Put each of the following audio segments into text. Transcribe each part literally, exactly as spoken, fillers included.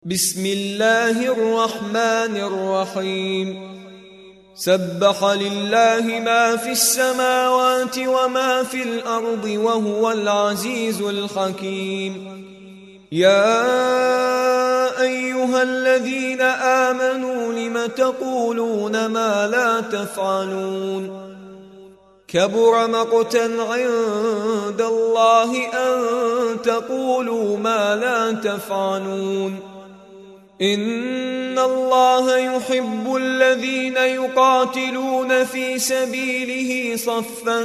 بسم الله الرحمن الرحيم سبح لله ما في السماوات وما في الأرض وهو العزيز الحكيم. يا أيها الذين آمنوا لم تقولون ما لا تفعلون كبر مقتا عند الله أن تقولوا ما لا تفعلون. إن الله يحب الذين يقاتلون في سبيله صفا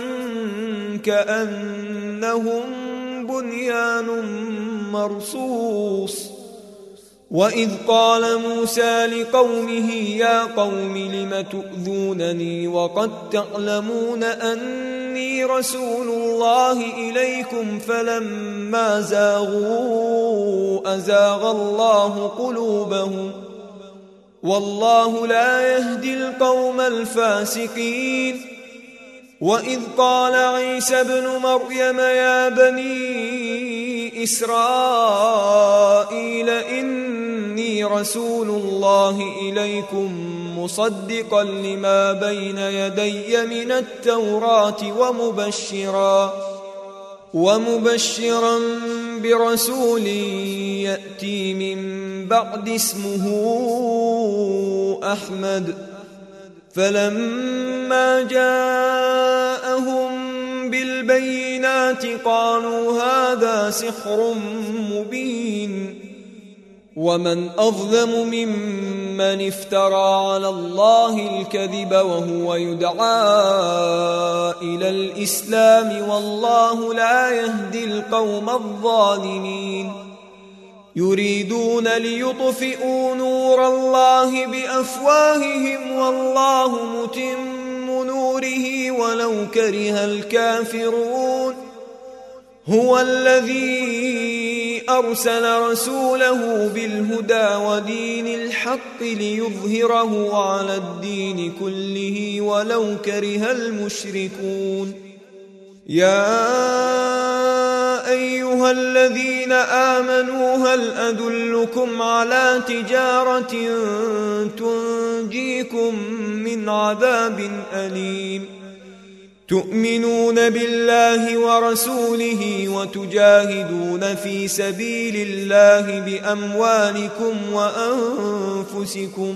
كأنهم بنيان مرصوص. وإذ قال موسى لقومه يا قوم لم تؤذونني وقد تعلمون أني رسول الله إليكم فلما زاغوا أزاغ الله قلوبهم والله لا يهدي القوم الفاسقين. وإذ قال عيسى ابن مريم يا بني إسرائيل إني رسول الله إليكم مصدقا لما بين يدي من التوراة ومبشرا ومبشرا برسول يأتي من بعد اسمه أحمد. فلما جاءهم بالبينات قالوا هذا سحر مبين. ومن أظلم ممن افترى على الله الكذب وهو يدعى إلى الإسلام والله لا يهدي القوم الظالمين. يريدون ليطفئوا نور الله بأفواههم والله متم نوره ولو كره الكافرون. هو الذي أرسل رسوله بالهدى ودين الحق ليظهره على الدين كله ولو كره المشركون. يا أيها الذين آمنوا هل أدلكم على تجارة تنجيكم من عذاب أليم تؤمنون بالله ورسوله وتجاهدون في سبيل الله بأموالكم وأنفسكم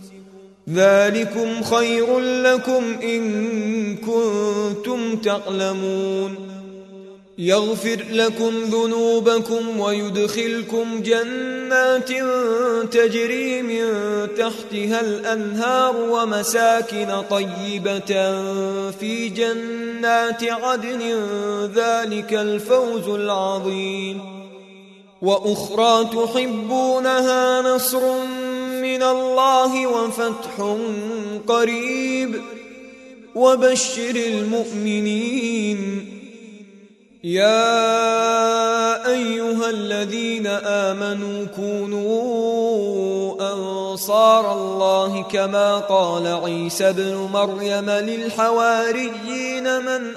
ذلكم خير لكم إن كنتم تعلمون. يغفر لكم ذنوبكم ويدخلكم جنات تجري من تحتها الأنهار ومساكن طيبة في جنات عدن ذلك الفوز العظيم. وأخرى تحبونها نصر من الله وفتح قريب وبشر المؤمنين. يا أيها الذين آمنوا كونوا أنصار الله كما قال عيسى ابن مريم للحواريين من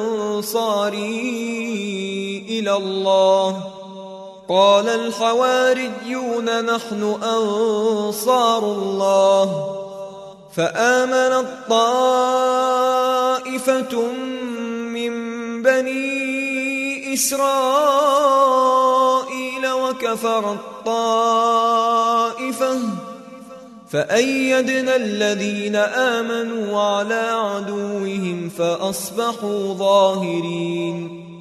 أنصاري إلى الله قال الحواريون نحن أنصار الله. فآمنت طائفة من بني إسرائيل وكفرت طائفة فأيدنا الذين آمنوا على عدوهم فأصبحوا ظاهرين.